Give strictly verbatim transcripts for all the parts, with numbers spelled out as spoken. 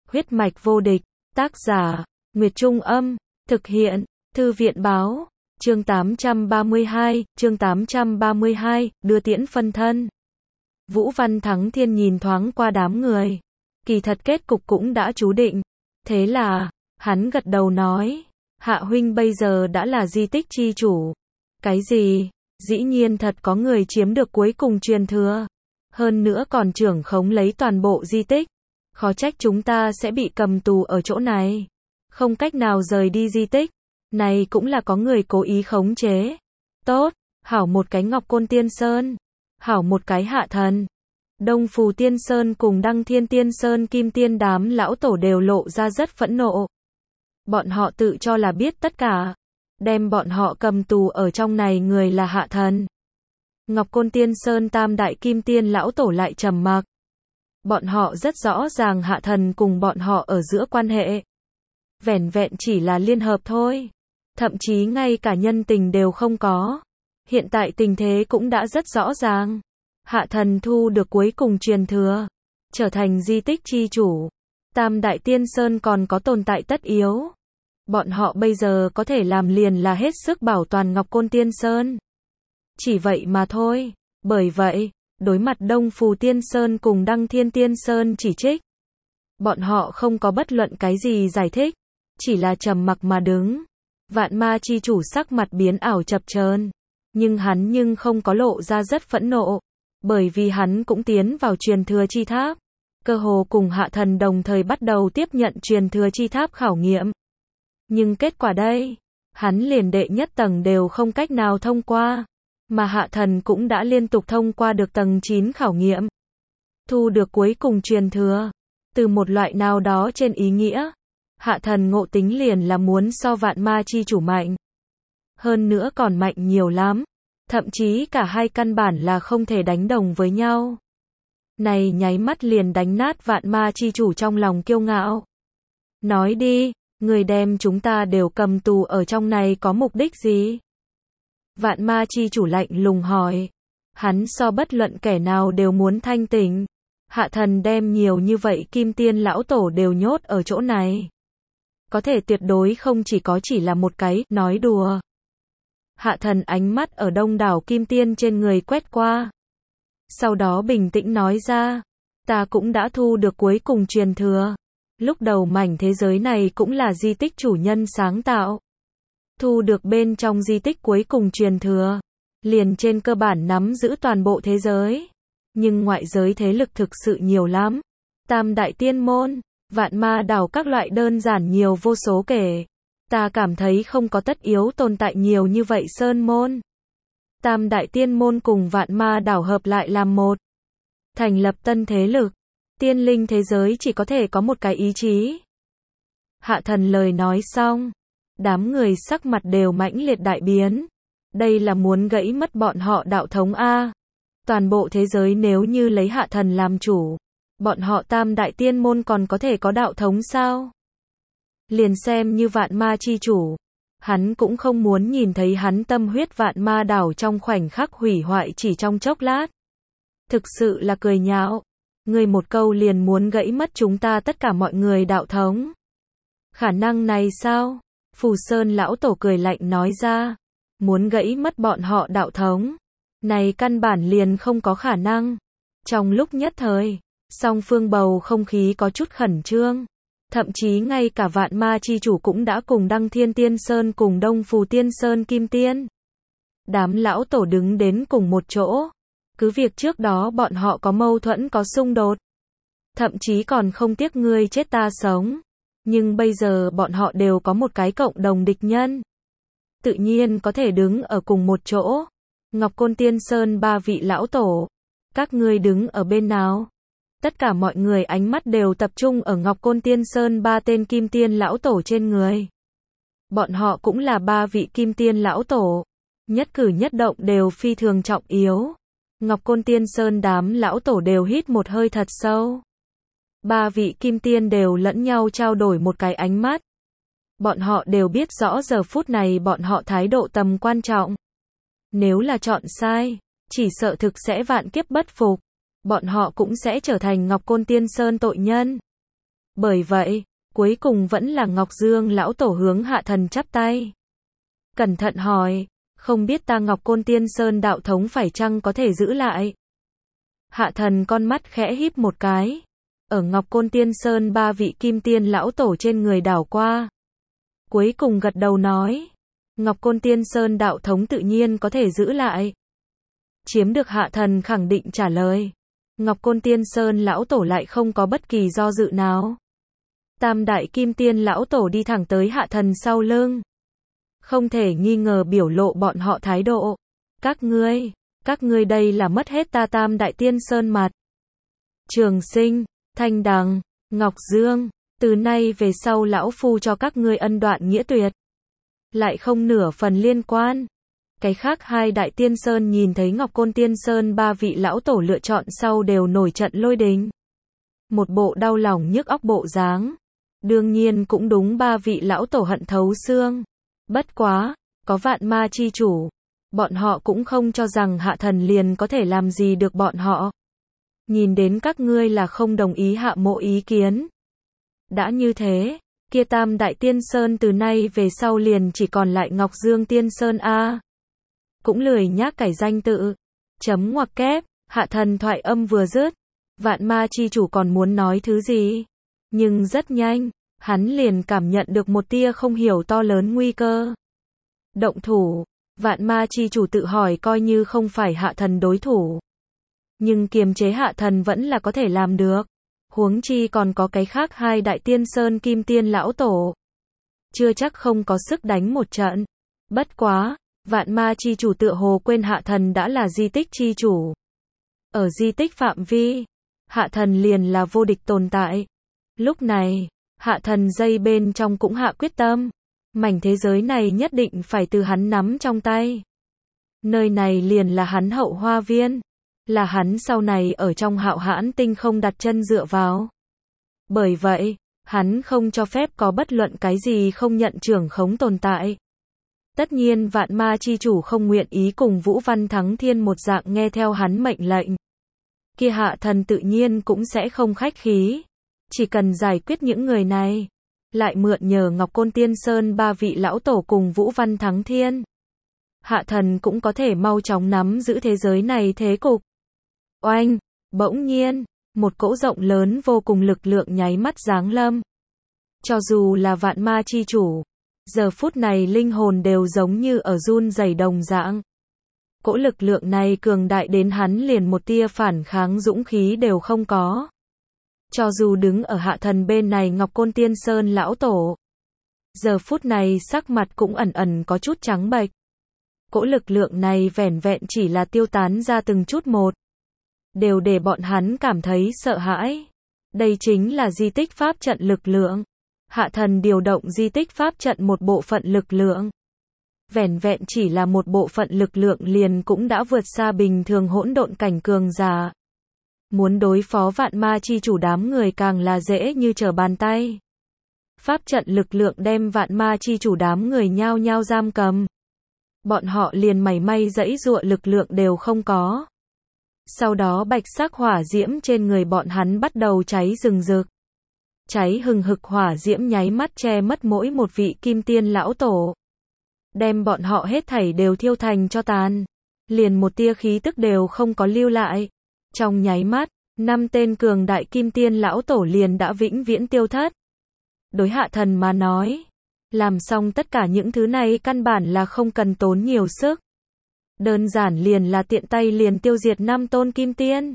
Huyết mạch vô địch, tác giả, Nguyệt Trung Âm, thực hiện, Thư viện Báo, chương tám trăm ba mươi hai, chương tám trăm ba mươi hai, đưa tiễn phân thân. Vũ Văn Thắng Thiên nhìn thoáng qua đám người, kỳ thật kết cục cũng đã chú định, thế là, hắn gật đầu nói, Hạ huynh bây giờ đã là di tích chi chủ. Cái gì? Dĩ nhiên thật có người chiếm được cuối cùng truyền thừa, hơn nữa còn trưởng khống lấy toàn bộ di tích. Khó trách chúng ta sẽ bị cầm tù ở chỗ này, không cách nào rời đi di tích. Này cũng là có người cố ý khống chế. Tốt, hảo một cái Ngọc Côn Tiên Sơn, hảo một cái Hạ Thần. Đông Phù Tiên Sơn cùng Đăng Thiên Tiên Sơn Kim Tiên đám lão tổ đều lộ ra rất phẫn nộ. Bọn họ tự cho là biết tất cả, đem bọn họ cầm tù ở trong này người là Hạ Thần. Ngọc Côn Tiên Sơn tam đại Kim Tiên lão tổ lại trầm mặc. Bọn họ rất rõ ràng Hạ Thần cùng bọn họ ở giữa quan hệ vẻn vẹn chỉ là liên hợp thôi, thậm chí ngay cả nhân tình đều không có. Hiện tại tình thế cũng đã rất rõ ràng. Hạ Thần thu được cuối cùng truyền thừa, trở thành di tích chi chủ. Tam đại Tiên Sơn còn có tồn tại tất yếu. Bọn họ bây giờ có thể làm liền là hết sức bảo toàn Ngọc Côn Tiên Sơn. Chỉ vậy mà thôi. Bởi vậy, đối mặt Đông Phù Tiên Sơn cùng Đăng Thiên Tiên Sơn chỉ trích, bọn họ không có bất luận cái gì giải thích, chỉ là trầm mặc mà đứng. Vạn Ma chi chủ sắc mặt biến ảo chập chờn, nhưng hắn nhưng không có lộ ra rất phẫn nộ, bởi vì hắn cũng tiến vào truyền thừa chi tháp, cơ hồ cùng Hạ Thần đồng thời bắt đầu tiếp nhận truyền thừa chi tháp khảo nghiệm. Nhưng kết quả đây, hắn liền đệ nhất tầng đều không cách nào thông qua, mà Hạ Thần cũng đã liên tục thông qua được tầng chín khảo nghiệm, thu được cuối cùng truyền thừa. Từ một loại nào đó trên ý nghĩa, Hạ Thần ngộ tính liền là muốn so Vạn Ma chi chủ mạnh. Hơn nữa còn mạnh nhiều lắm, thậm chí cả hai căn bản là không thể đánh đồng với nhau. Này nháy mắt liền đánh nát Vạn Ma chi chủ trong lòng kiêu ngạo. Nói đi, người đem chúng ta đều cầm tù ở trong này có mục đích gì? Vạn Ma chi chủ lạnh lùng hỏi. Hắn so bất luận kẻ nào đều muốn thanh tỉnh. Hạ Thần đem nhiều như vậy Kim Tiên lão tổ đều nhốt ở chỗ này, có thể tuyệt đối không chỉ có chỉ là một cái nói đùa. Hạ Thần ánh mắt ở đông đảo Kim Tiên trên người quét qua, sau đó bình tĩnh nói ra, ta cũng đã thu được cuối cùng truyền thừa. Lúc đầu mảnh thế giới này cũng là di tích chủ nhân sáng tạo, thu được bên trong di tích cuối cùng truyền thừa, liền trên cơ bản nắm giữ toàn bộ thế giới. Nhưng ngoại giới thế lực thực sự nhiều lắm, tam đại tiên môn, vạn ma đảo các loại đơn giản nhiều vô số kể. Ta cảm thấy không có tất yếu tồn tại nhiều như vậy sơn môn. Tam đại tiên môn cùng vạn ma đảo hợp lại làm một, thành lập tân thế lực. Tiên linh thế giới chỉ có thể có một cái ý chí. Hạ Thần lời nói xong, đám người sắc mặt đều mãnh liệt đại biến. Đây là muốn gãy mất bọn họ đạo thống a. Toàn bộ thế giới nếu như lấy Hạ Thần làm chủ, bọn họ tam đại tiên môn còn có thể có đạo thống sao? Liền xem như Vạn Ma chi chủ, hắn cũng không muốn nhìn thấy hắn tâm huyết Vạn Ma đảo trong khoảnh khắc hủy hoại chỉ trong chốc lát. Thực sự là cười nhạo. Người một câu liền muốn gãy mất chúng ta tất cả mọi người đạo thống. Khả năng này sao? Phù Sơn lão tổ cười lạnh nói ra. Muốn gãy mất bọn họ đạo thống, này căn bản liền không có khả năng. Trong lúc nhất thời, song phương bầu không khí có chút khẩn trương. Thậm chí ngay cả Vạn Ma chi chủ cũng đã cùng Đăng Thiên Tiên Sơn cùng Đông Phù Tiên Sơn Kim Tiên đám lão tổ đứng đến cùng một chỗ. Cứ việc trước đó bọn họ có mâu thuẫn có xung đột, thậm chí còn không tiếc ngươi chết ta sống, nhưng bây giờ bọn họ đều có một cái cộng đồng địch nhân, tự nhiên có thể đứng ở cùng một chỗ. Ngọc Côn Tiên Sơn ba vị lão tổ, các ngươi đứng ở bên nào? Tất cả mọi người ánh mắt đều tập trung ở Ngọc Côn Tiên Sơn ba tên Kim Tiên lão tổ trên người. Bọn họ cũng là ba vị Kim Tiên lão tổ, nhất cử nhất động đều phi thường trọng yếu. Ngọc Côn Tiên Sơn đám lão tổ đều hít một hơi thật sâu. Ba vị Kim Tiên đều lẫn nhau trao đổi một cái ánh mắt. Bọn họ đều biết rõ giờ phút này bọn họ thái độ tầm quan trọng. Nếu là chọn sai, chỉ sợ thực sẽ vạn kiếp bất phục. Bọn họ cũng sẽ trở thành Ngọc Côn Tiên Sơn tội nhân. Bởi vậy, cuối cùng vẫn là Ngọc Dương lão tổ hướng Hạ Thần chắp tay. Cẩn thận hỏi, không biết ta Ngọc Côn Tiên Sơn đạo thống phải chăng có thể giữ lại? Hạ Thần con mắt khẽ híp một cái. Ở Ngọc Côn Tiên Sơn ba vị kim tiên lão tổ trên người đảo qua. Cuối cùng gật đầu nói. Ngọc Côn Tiên Sơn đạo thống tự nhiên có thể giữ lại. Chiếm được Hạ Thần khẳng định trả lời. Ngọc Côn Tiên Sơn lão tổ lại không có bất kỳ do dự nào. Tam đại kim tiên lão tổ đi thẳng tới Hạ Thần sau lưng. Không thể nghi ngờ biểu lộ bọn họ thái độ. Các ngươi, các ngươi đây là mất hết ta Tam đại tiên sơn mặt. Trường Sinh, Thanh Đằng, Ngọc Dương, từ nay về sau lão phu cho các ngươi ân đoạn nghĩa tuyệt. Lại không nửa phần liên quan. Cái khác hai đại tiên sơn nhìn thấy Ngọc Côn Tiên Sơn ba vị lão tổ lựa chọn sau đều nổi trận lôi đình. Một bộ đau lòng nhức óc bộ dáng. Đương nhiên cũng đúng ba vị lão tổ hận thấu xương. Bất quá, có vạn ma chi chủ. Bọn họ cũng không cho rằng Hạ Thần liền có thể làm gì được bọn họ. Nhìn đến các ngươi là không đồng ý hạ mộ ý kiến. Đã như thế, kia Tam đại tiên sơn từ nay về sau liền chỉ còn lại Ngọc Dương Tiên Sơn A. Cũng lười nhác cải danh tự. Chấm ngoặc kép, Hạ Thần thoại âm vừa dứt. Vạn ma chi chủ còn muốn nói thứ gì. Nhưng rất nhanh, hắn liền cảm nhận được một tia không hiểu to lớn nguy cơ. Động thủ, vạn ma chi chủ tự hỏi coi như không phải Hạ Thần đối thủ. Nhưng kiềm chế Hạ Thần vẫn là có thể làm được. Huống chi còn có cái khác hai đại tiên sơn kim tiên lão tổ. Chưa chắc không có sức đánh một trận. Bất quá, vạn ma chi chủ tựa hồ quên Hạ Thần đã là di tích chi chủ. Ở di tích phạm vi, Hạ Thần liền là vô địch tồn tại. Lúc này, Hạ Thần dây bên trong cũng hạ quyết tâm. Mảnh thế giới này nhất định phải từ hắn nắm trong tay. Nơi này liền là hắn hậu hoa viên. Là hắn sau này ở trong Hạo Hãn Tinh không đặt chân dựa vào. Bởi vậy, hắn không cho phép có bất luận cái gì không nhận trưởng khống tồn tại. Tất nhiên vạn ma chi chủ không nguyện ý cùng Vũ Văn Thắng Thiên một dạng nghe theo hắn mệnh lệnh. Kia Hạ Thần tự nhiên cũng sẽ không khách khí. Chỉ cần giải quyết những người này. Lại mượn nhờ Ngọc Côn Tiên Sơn ba vị lão tổ cùng Vũ Văn Thắng Thiên. Hạ Thần cũng có thể mau chóng nắm giữ thế giới này thế cục. Oanh, bỗng nhiên, một cỗ rộng lớn vô cùng lực lượng nháy mắt giáng lâm. Cho dù là vạn ma chi chủ, giờ phút này linh hồn đều giống như ở run rẩy đồng dạng. Cỗ lực lượng này cường đại đến hắn liền một tia phản kháng dũng khí đều không có. Cho dù đứng ở Hạ Thần bên này Ngọc Côn Tiên Sơn lão tổ, giờ phút này sắc mặt cũng ẩn ẩn có chút trắng bệch. Cỗ lực lượng này vẻn vẹn chỉ là tiêu tán ra từng chút một, đều để bọn hắn cảm thấy sợ hãi. Đây chính là di tích pháp trận lực lượng. Hạ Thần điều động di tích pháp trận một bộ phận lực lượng. Vẻn vẹn chỉ là một bộ phận lực lượng liền cũng đã vượt xa bình thường hỗn độn cảnh cường giả. Muốn đối phó vạn ma chi chủ đám người càng là dễ như trở bàn tay. Pháp trận lực lượng đem vạn ma chi chủ đám người nhao nhao giam cầm. Bọn họ liền mảy may giãy giụa lực lượng đều không có. Sau đó bạch sắc hỏa diễm trên người bọn hắn bắt đầu cháy rừng rực. Cháy hừng hực hỏa diễm nháy mắt che mất mỗi một vị kim tiên lão tổ. Đem bọn họ hết thảy đều thiêu thành cho tàn. Liền một tia khí tức đều không có lưu lại. Trong nháy mắt, năm tên cường đại kim tiên lão tổ liền đã vĩnh viễn tiêu thất. Đối Hạ Thần mà nói, làm xong tất cả những thứ này căn bản là không cần tốn nhiều sức. Đơn giản liền là tiện tay liền tiêu diệt năm tôn kim tiên.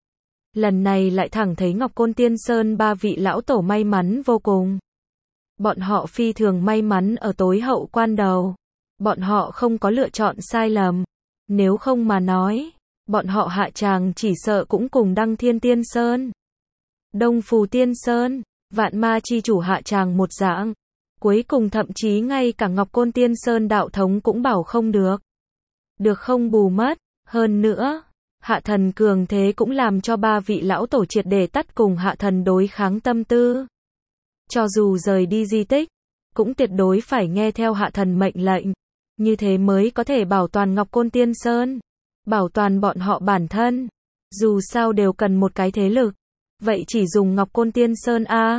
Lần này lại thẳng thấy Ngọc Côn Tiên Sơn ba vị lão tổ may mắn vô cùng. Bọn họ phi thường may mắn ở tối hậu quan đầu. Bọn họ không có lựa chọn sai lầm. Nếu không mà nói, bọn họ hạ tràng chỉ sợ cũng cùng Đăng Thiên Tiên Sơn, Đông Phù Tiên Sơn, vạn ma chi chủ hạ tràng một dạng. Cuối cùng thậm chí ngay cả Ngọc Côn Tiên Sơn đạo thống cũng bảo không được. Được không bù mất. Hơn nữa, Hạ Thần cường thế cũng làm cho ba vị lão tổ triệt để tắt cùng Hạ Thần đối kháng tâm tư. Cho dù rời đi di tích, cũng tuyệt đối phải nghe theo Hạ Thần mệnh lệnh. Như thế mới có thể bảo toàn Ngọc Côn Tiên Sơn, bảo toàn bọn họ bản thân. Dù sao đều cần một cái thế lực. Vậy chỉ dùng Ngọc Côn Tiên Sơn A.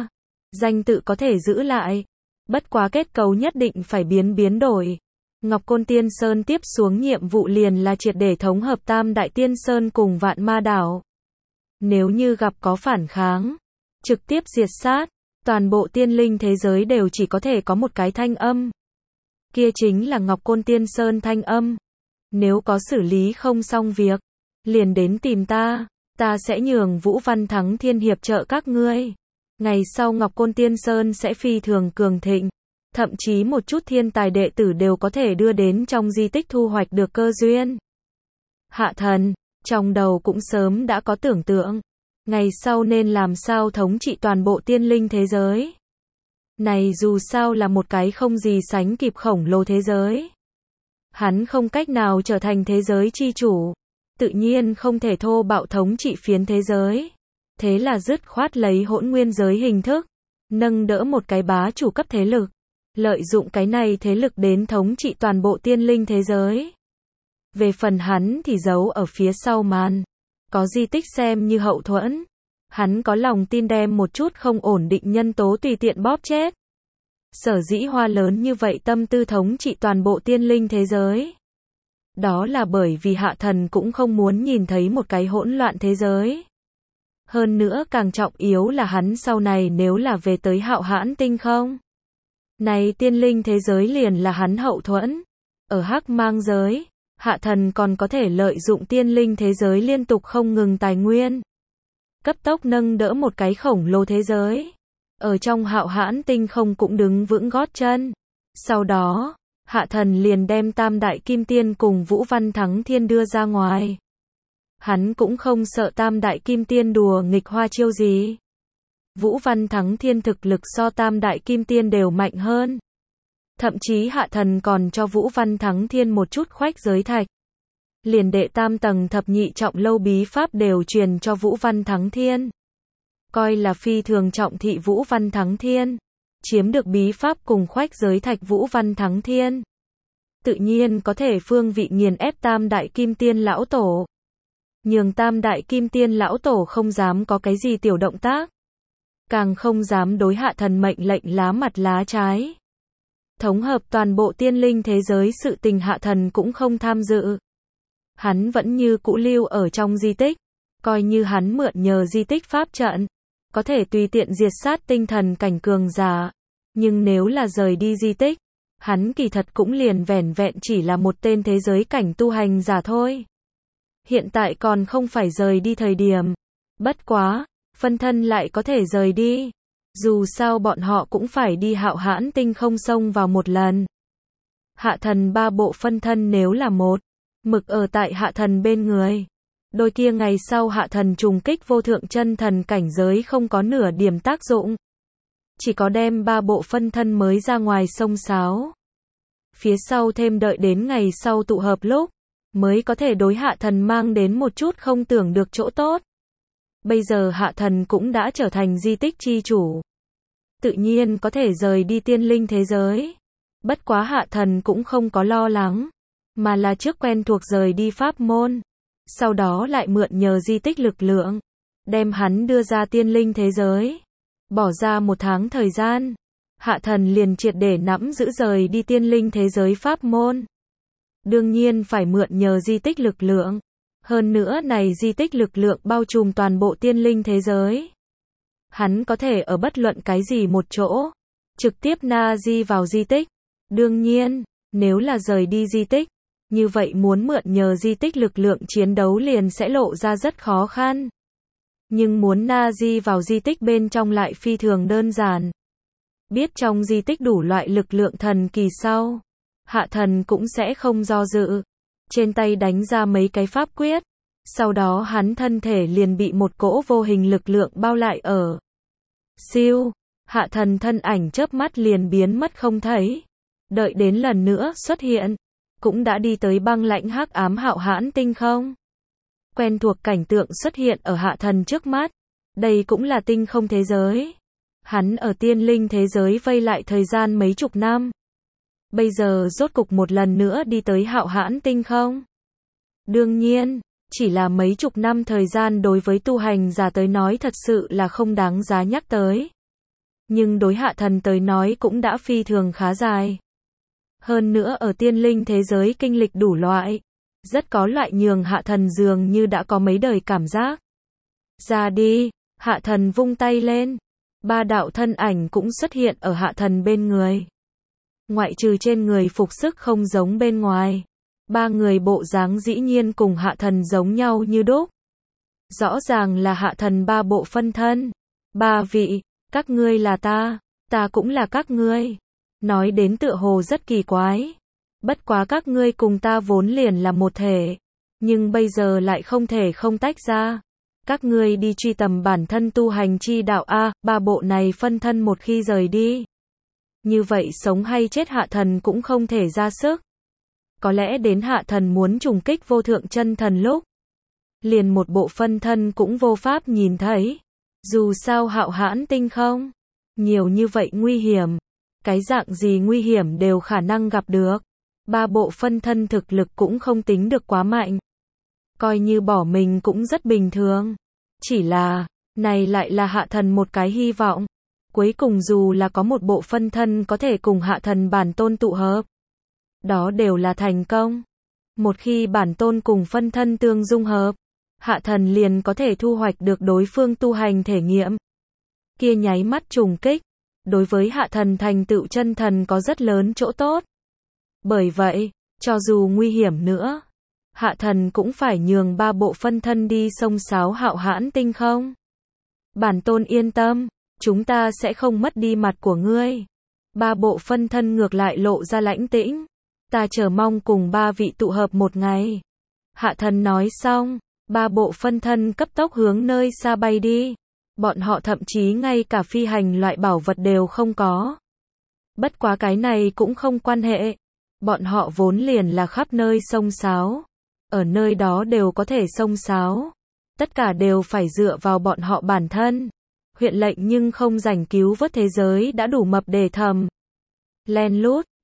Danh tự có thể giữ lại. Bất quá kết cấu nhất định phải biến biến đổi. Ngọc Côn Tiên Sơn tiếp xuống nhiệm vụ liền là triệt để thống hợp Tam Đại Tiên Sơn cùng Vạn Ma Đảo. Nếu như gặp có phản kháng, trực tiếp diệt sát, toàn bộ tiên linh thế giới đều chỉ có thể có một cái thanh âm. Kia chính là Ngọc Côn Tiên Sơn thanh âm. Nếu có xử lý không xong việc, liền đến tìm ta, ta sẽ nhường Vũ Văn Thắng Thiên hiệp trợ các ngươi. Ngày sau Ngọc Côn Tiên Sơn sẽ phi thường cường thịnh, thậm chí một chút thiên tài đệ tử đều có thể đưa đến trong di tích thu hoạch được cơ duyên. Hạ Thần, trong đầu cũng sớm đã có tưởng tượng, ngày sau nên làm sao thống trị toàn bộ tiên linh thế giới. Này dù sao là một cái không gì sánh kịp khổng lồ thế giới. Hắn không cách nào trở thành thế giới chi chủ, tự nhiên không thể thô bạo thống trị phiến thế giới. Thế là dứt khoát lấy hỗn nguyên giới hình thức, nâng đỡ một cái bá chủ cấp thế lực, lợi dụng cái này thế lực đến thống trị toàn bộ tiên linh thế giới. Về phần hắn thì giấu ở phía sau màn, có di tích xem như hậu thuẫn. Hắn có lòng tin đem một chút không ổn định nhân tố tùy tiện bóp chết. Sở dĩ hoa lớn như vậy tâm tư thống trị toàn bộ tiên linh thế giới. Đó là bởi vì Hạ Thần cũng không muốn nhìn thấy một cái hỗn loạn thế giới. Hơn nữa càng trọng yếu là hắn sau này nếu là về tới Hạo Hãn Tinh không. Này tiên linh thế giới liền là hắn hậu thuẫn. Ở Hắc Mang giới, Hạ Thần còn có thể lợi dụng tiên linh thế giới liên tục không ngừng tài nguyên. Cấp tốc nâng đỡ một cái khổng lồ thế giới. Ở trong Hạo Hãn Tinh không cũng đứng vững gót chân. Sau đó, Hạ Thần liền đem Tam Đại Kim Tiên cùng Vũ Văn Thắng Thiên đưa ra ngoài. Hắn cũng không sợ Tam Đại Kim Tiên đùa nghịch hoa chiêu gì. Vũ Văn Thắng Thiên thực lực so Tam Đại Kim Tiên đều mạnh hơn. Thậm chí Hạ Thần còn cho Vũ Văn Thắng Thiên một chút khoách giới thạch. Liền đệ tam tầng thập nhị trọng lâu bí pháp đều truyền cho Vũ Văn Thắng Thiên. Coi là phi thường trọng thị Vũ Văn Thắng Thiên. Chiếm được bí pháp cùng khoách giới thạch Vũ Văn Thắng Thiên. Tự nhiên có thể phương vị nghiền ép Tam Đại Kim Tiên lão tổ. Nhường Tam Đại Kim Tiên lão tổ không dám có cái gì tiểu động tác. Càng không dám đối Hạ Thần mệnh lệnh lá mặt lá trái. Thống hợp toàn bộ tiên linh thế giới sự tình Hạ Thần cũng không tham dự. Hắn vẫn như cũ lưu ở trong di tích. Coi như hắn mượn nhờ di tích pháp trận. Có thể tùy tiện diệt sát tinh thần cảnh cường giả. Nhưng nếu là rời đi di tích, hắn kỳ thật cũng liền vẻn vẹn chỉ là một tên thế giới cảnh tu hành giả thôi. Hiện tại còn không phải rời đi thời điểm. Bất quá, phân thân lại có thể rời đi. Dù sao bọn họ cũng phải đi Hạo Hãn Tinh không xông vào một lần. Hạ Thần ba bộ phân thân nếu là một, mực ở tại Hạ Thần bên người. Đôi kia ngày sau Hạ Thần trùng kích vô thượng chân thần cảnh giới không có nửa điểm tác dụng. Chỉ có đem ba bộ phân thân mới ra ngoài sông sáo. Phía sau thêm đợi đến ngày sau tụ hợp lúc, mới có thể đối Hạ Thần mang đến một chút không tưởng được chỗ tốt. Bây giờ Hạ Thần cũng đã trở thành di tích chi chủ. Tự nhiên có thể rời đi tiên linh thế giới. Bất quá Hạ Thần cũng không có lo lắng. Mà là trước quen thuộc rời đi pháp môn. Sau đó lại mượn nhờ di tích lực lượng. Đem hắn đưa ra tiên linh thế giới. Bỏ ra một tháng thời gian. Hạ Thần liền triệt để nắm giữ rời đi tiên linh thế giới pháp môn. Đương nhiên phải mượn nhờ di tích lực lượng. Hơn nữa này di tích lực lượng bao trùm toàn bộ tiên linh thế giới. Hắn có thể ở bất luận cái gì một chỗ. Trực tiếp na di vào di tích. Đương nhiên, nếu là rời đi di tích. Như vậy muốn mượn nhờ di tích lực lượng chiến đấu liền sẽ lộ ra rất khó khăn. Nhưng muốn na di vào di tích bên trong lại phi thường đơn giản. Biết trong di tích đủ loại lực lượng thần kỳ sau. Hạ Thần cũng sẽ không do dự. Trên tay đánh ra mấy cái pháp quyết. Sau đó hắn thân thể liền bị một cỗ vô hình lực lượng bao lại ở. Siêu, Hạ Thần thân ảnh chớp mắt liền biến mất không thấy. Đợi đến lần nữa xuất hiện. Cũng đã đi tới băng lãnh hắc ám Hạo Hãn Tinh không. Quen thuộc cảnh tượng xuất hiện ở Hạ Thần trước mắt. Đây cũng là tinh không thế giới. Hắn ở tiên linh thế giới vây lại thời gian mấy chục năm. Bây giờ rốt cục một lần nữa đi tới Hạo Hãn Tinh không. Đương nhiên, chỉ là mấy chục năm thời gian đối với tu hành giả tới nói thật sự là không đáng giá nhắc tới. Nhưng đối hạ thần tới nói cũng đã phi thường khá dài. Hơn nữa ở tiên linh thế giới kinh lịch đủ loại. Rất có loại nhường hạ thần dường như đã có mấy đời cảm giác. Ra đi, hạ thần vung tay lên. Ba đạo thân ảnh cũng xuất hiện ở hạ thần bên người. Ngoại trừ trên người phục sức không giống bên ngoài. Ba người bộ dáng dĩ nhiên cùng hạ thần giống nhau như đúc. Rõ ràng là hạ thần ba bộ phân thân. Ba vị, các ngươi là ta, ta cũng là các ngươi. Nói đến tựa hồ rất kỳ quái. Bất quá các ngươi cùng ta vốn liền là một thể. Nhưng bây giờ lại không thể không tách ra. Các ngươi đi truy tầm bản thân tu hành chi đạo A, ba bộ này phân thân một khi rời đi. Như vậy sống hay chết hạ thần cũng không thể ra sức. Có lẽ đến hạ thần muốn trùng kích vô thượng chân thần lúc. Liền một bộ phân thân cũng vô pháp nhìn thấy. Dù sao hạo hãn tinh không. Nhiều như vậy nguy hiểm. Cái dạng gì nguy hiểm đều khả năng gặp được. Ba bộ phân thân thực lực cũng không tính được quá mạnh. Coi như bỏ mình cũng rất bình thường. Chỉ là, này lại là hạ thần một cái hy vọng. Cuối cùng dù là có một bộ phân thân có thể cùng hạ thần bản tôn tụ hợp. Đó đều là thành công. Một khi bản tôn cùng phân thân tương dung hợp, hạ thần liền có thể thu hoạch được đối phương tu hành thể nghiệm. Kia nháy mắt trùng kích, đối với hạ thần thành tựu chân thần có rất lớn chỗ tốt. Bởi vậy, cho dù nguy hiểm nữa, hạ thần cũng phải nhường ba bộ phân thân đi sông sáo hạo hãn tinh không. Bản tôn yên tâm, chúng ta sẽ không mất đi mặt của ngươi. Ba bộ phân thân ngược lại lộ ra lãnh tĩnh. Ta chờ mong cùng ba vị tụ hợp một ngày. Hạ thần nói xong, ba bộ phân thân cấp tốc hướng nơi xa bay đi. Bọn họ thậm chí ngay cả phi hành loại bảo vật đều không có. Bất quá cái này cũng không quan hệ. Bọn họ vốn liền là khắp nơi sông sáo. Ở nơi đó đều có thể sông sáo. Tất cả đều phải dựa vào bọn họ bản thân. Huyện lệnh nhưng không rảnh cứu vớt thế giới đã đủ mập để thầm. Len lút,